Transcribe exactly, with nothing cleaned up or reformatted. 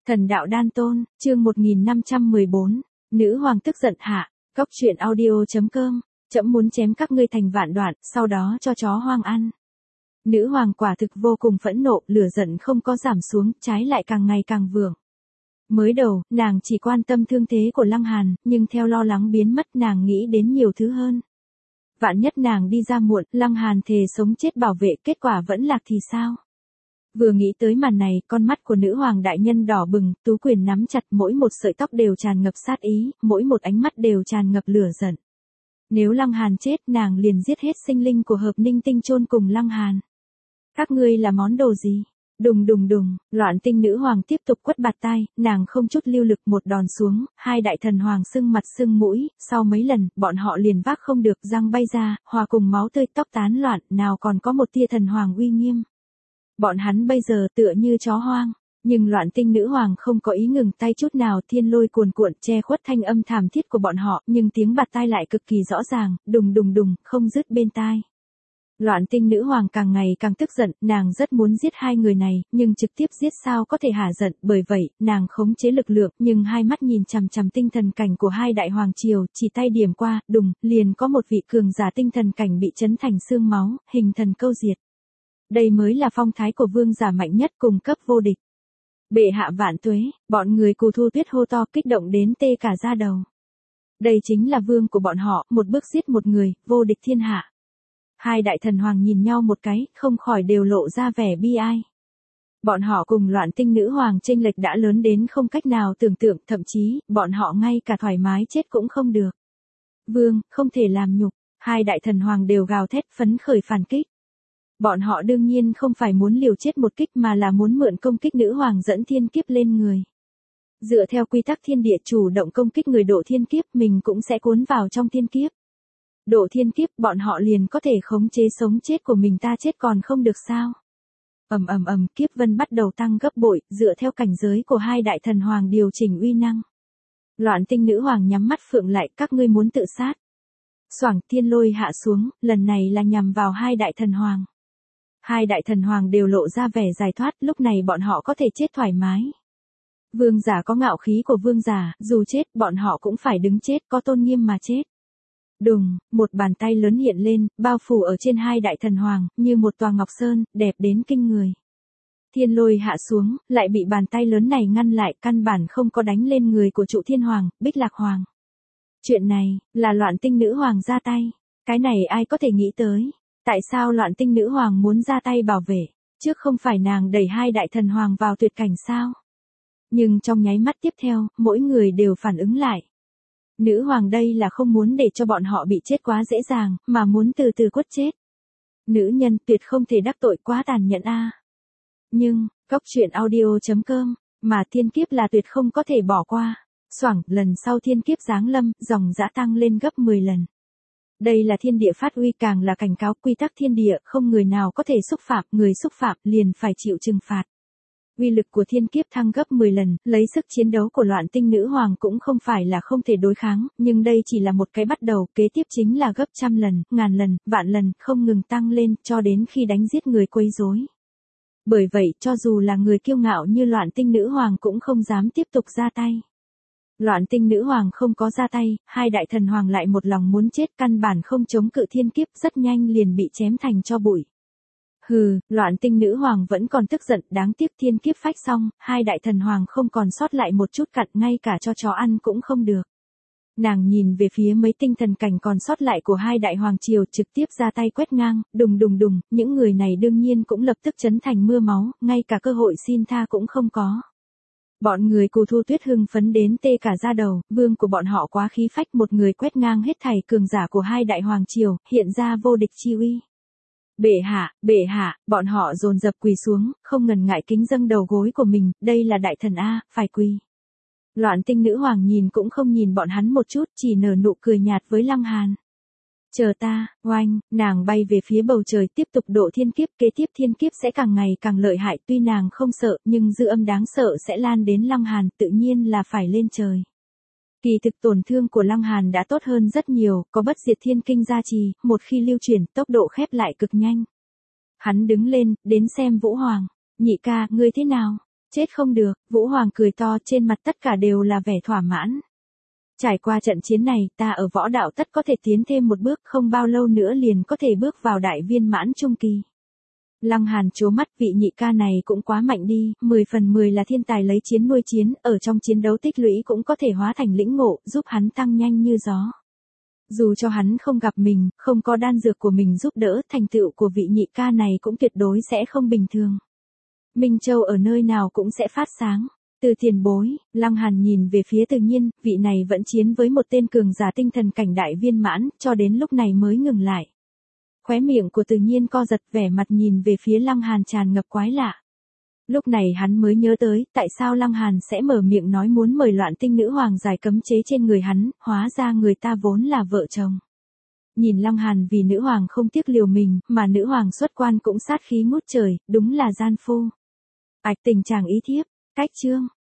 Thần đạo đan tôn, chương một nghìn năm trăm mười bốn, nữ hoàng tức giận hạ, góc truyện audio.com, trẫm muốn chém các ngươi thành vạn đoạn, sau đó cho chó hoang ăn. Nữ hoàng quả thực vô cùng phẫn nộ, lửa giận không có giảm xuống, trái lại càng ngày càng vượng. Mới đầu, nàng chỉ quan tâm thương thế của Lăng Hàn, nhưng theo lo lắng biến mất nàng nghĩ đến nhiều thứ hơn. Vạn nhất nàng đi ra muộn, Lăng Hàn thề sống chết bảo vệ, kết quả vẫn lạc thì sao? Vừa nghĩ tới màn này, con mắt của nữ hoàng đại nhân đỏ bừng, tú quyền nắm chặt, mỗi một sợi tóc đều tràn ngập sát ý, mỗi một ánh mắt đều tràn ngập lửa giận. Nếu Lăng Hàn chết, nàng liền giết hết sinh linh của Hợp Ninh Tinh chôn cùng Lăng Hàn. Các ngươi là món đồ gì? Đùng đùng đùng, Loạn Tinh nữ hoàng tiếp tục quất bạt tai, nàng không chút lưu lực một đòn xuống, hai đại thần hoàng sưng mặt sưng mũi, sau mấy lần, bọn họ liền vác không được, răng bay ra, hòa cùng máu tươi, tóc tán loạn, nào còn có một tia thần hoàng uy nghiêm. Bọn hắn bây giờ tựa như chó hoang, nhưng Loạn Tinh nữ hoàng không có ý ngừng tay chút nào, thiên lôi cuồn cuộn che khuất thanh âm thảm thiết của bọn họ, nhưng tiếng bạt tai lại cực kỳ rõ ràng, đùng đùng đùng, không dứt bên tai. Loạn Tinh nữ hoàng càng ngày càng tức giận, nàng rất muốn giết hai người này, nhưng trực tiếp giết sao có thể hả giận, bởi vậy, nàng khống chế lực lượng, nhưng hai mắt nhìn chằm chằm tinh thần cảnh của hai đại hoàng triều, chỉ tay điểm qua, đùng, liền có một vị cường giả tinh thần cảnh bị chấn thành xương máu, hình thần câu diệt. Đây mới là phong thái của vương giả mạnh nhất cùng cấp vô địch. Bệ hạ vạn tuế, bọn người Cù Thu Tuyết hô to kích động đến tê cả da đầu. Đây chính là vương của bọn họ, một bước giết một người, vô địch thiên hạ. Hai đại thần hoàng nhìn nhau một cái, không khỏi đều lộ ra vẻ bi ai. Bọn họ cùng Loạn Tinh nữ hoàng chênh lệch đã lớn đến không cách nào tưởng tượng, thậm chí, bọn họ ngay cả thoải mái chết cũng không được. Vương, không thể làm nhục, hai đại thần hoàng đều gào thét phấn khởi phản kích. Bọn họ đương nhiên không phải muốn liều chết một kích mà là muốn mượn công kích nữ hoàng dẫn thiên kiếp lên người. Dựa theo quy tắc thiên địa chủ động công kích người độ thiên kiếp, mình cũng sẽ cuốn vào trong thiên kiếp. Độ thiên kiếp, bọn họ liền có thể khống chế sống chết của mình, ta chết còn không được sao? Ầm ầm ầm, kiếp vân bắt đầu tăng gấp bội, dựa theo cảnh giới của hai đại thần hoàng điều chỉnh uy năng. Loạn Tinh nữ hoàng nhắm mắt phượng lại, các ngươi muốn tự sát. Xoảng, thiên lôi hạ xuống, lần này là nhằm vào hai đại thần hoàng. Hai đại thần hoàng đều lộ ra vẻ giải thoát, lúc này bọn họ có thể chết thoải mái. Vương giả có ngạo khí của vương giả, dù chết, bọn họ cũng phải đứng chết, có tôn nghiêm mà chết. Đùng, một bàn tay lớn hiện lên, bao phủ ở trên hai đại thần hoàng, như một tòa ngọc sơn, đẹp đến kinh người. Thiên lôi hạ xuống, lại bị bàn tay lớn này ngăn lại, căn bản không có đánh lên người của trụ thiên hoàng, Bích Lạc hoàng. Chuyện này, là Loạn Tinh nữ hoàng ra tay. Cái này ai có thể nghĩ tới? Tại sao Loạn Tinh nữ hoàng muốn ra tay bảo vệ? Trước không phải nàng đẩy hai đại thần hoàng vào tuyệt cảnh sao? Nhưng trong nháy mắt tiếp theo, mỗi người đều phản ứng lại. Nữ hoàng đây là không muốn để cho bọn họ bị chết quá dễ dàng, mà muốn từ từ quất chết. Nữ nhân tuyệt không thể đắc tội quá tàn nhẫn a. Nhưng, góc truyện audio.com, mà thiên kiếp là tuyệt không có thể bỏ qua. Xoảng, lần sau thiên kiếp giáng lâm, dòng dã tăng lên gấp mười lần. Đây là thiên địa phát uy, càng là cảnh cáo quy tắc thiên địa, không người nào có thể xúc phạm, người xúc phạm liền phải chịu trừng phạt. Uy lực của thiên kiếp thăng gấp mười lần, lấy sức chiến đấu của Loạn Tinh nữ hoàng cũng không phải là không thể đối kháng, nhưng đây chỉ là một cái bắt đầu, kế tiếp chính là gấp trăm lần, ngàn lần, vạn lần, không ngừng tăng lên, cho đến khi đánh giết người quấy rối. Bởi vậy, cho dù là người kiêu ngạo như Loạn Tinh nữ hoàng cũng không dám tiếp tục ra tay. Loạn Tinh nữ hoàng không có ra tay, hai đại thần hoàng lại một lòng muốn chết, căn bản không chống cự thiên kiếp, rất nhanh liền bị chém thành tro bụi. Hừ, Loạn Tinh nữ hoàng vẫn còn tức giận, đáng tiếc thiên kiếp phách xong, hai đại thần hoàng không còn sót lại một chút cặn, ngay cả cho chó ăn cũng không được. Nàng nhìn về phía mấy tinh thần cảnh còn sót lại của hai đại hoàng triều, trực tiếp ra tay quét ngang, đùng đùng đùng, những người này đương nhiên cũng lập tức chấn thành mưa máu, ngay cả cơ hội xin tha cũng không có. Bọn người Cù Thu Tuyết hưng phấn đến tê cả da đầu, vương của bọn họ quá khí phách, một người quét ngang hết thảy cường giả của hai đại hoàng triều, hiện ra vô địch chi uy. Bệ hạ, bệ hạ, bọn họ dồn dập quỳ xuống, không ngần ngại kính dâng đầu gối của mình, đây là đại thần A, phải quỳ. Loạn Tinh nữ hoàng nhìn cũng không nhìn bọn hắn một chút, chỉ nở nụ cười nhạt với Lăng Hàn. Chờ ta, oanh, nàng bay về phía bầu trời tiếp tục độ thiên kiếp, kế tiếp thiên kiếp sẽ càng ngày càng lợi hại, tuy nàng không sợ, nhưng dư âm đáng sợ sẽ lan đến Lăng Hàn, tự nhiên là phải lên trời. Kỳ thực tổn thương của Lăng Hàn đã tốt hơn rất nhiều, có bất diệt thiên kinh gia trì, một khi lưu chuyển, tốc độ khép lại cực nhanh. Hắn đứng lên, đến xem Vũ Hoàng. Nhị ca, ngươi thế nào? Chết không được, Vũ Hoàng cười to, trên mặt tất cả đều là vẻ thỏa mãn. Trải qua trận chiến này, ta ở võ đạo tất có thể tiến thêm một bước, không bao lâu nữa liền có thể bước vào đại viên mãn trung kỳ. Lăng Hàn trố mắt, vị nhị ca này cũng quá mạnh đi, mười phần mười là thiên tài lấy chiến nuôi chiến, ở trong chiến đấu tích lũy cũng có thể hóa thành lĩnh ngộ, giúp hắn tăng nhanh như gió. Dù cho hắn không gặp mình, không có đan dược của mình giúp đỡ, thành tựu của vị nhị ca này cũng tuyệt đối sẽ không bình thường. Minh Châu ở nơi nào cũng sẽ phát sáng. Từ tiền bối, Lăng Hàn nhìn về phía Từ Nhiên, vị này vẫn chiến với một tên cường giả tinh thần cảnh đại viên mãn, cho đến lúc này mới ngừng lại. Khóe miệng của Từ Nhiên co giật, vẻ mặt nhìn về phía Lăng Hàn tràn ngập quái lạ. Lúc này hắn mới nhớ tới, tại sao Lăng Hàn sẽ mở miệng nói muốn mời Loạn Tinh nữ hoàng giải cấm chế trên người hắn, hóa ra người ta vốn là vợ chồng. Nhìn Lăng Hàn vì nữ hoàng không tiếc liều mình, mà nữ hoàng xuất quan cũng sát khí ngút trời, đúng là gian phu. Ạch tình chàng ý thiếp, cách chương.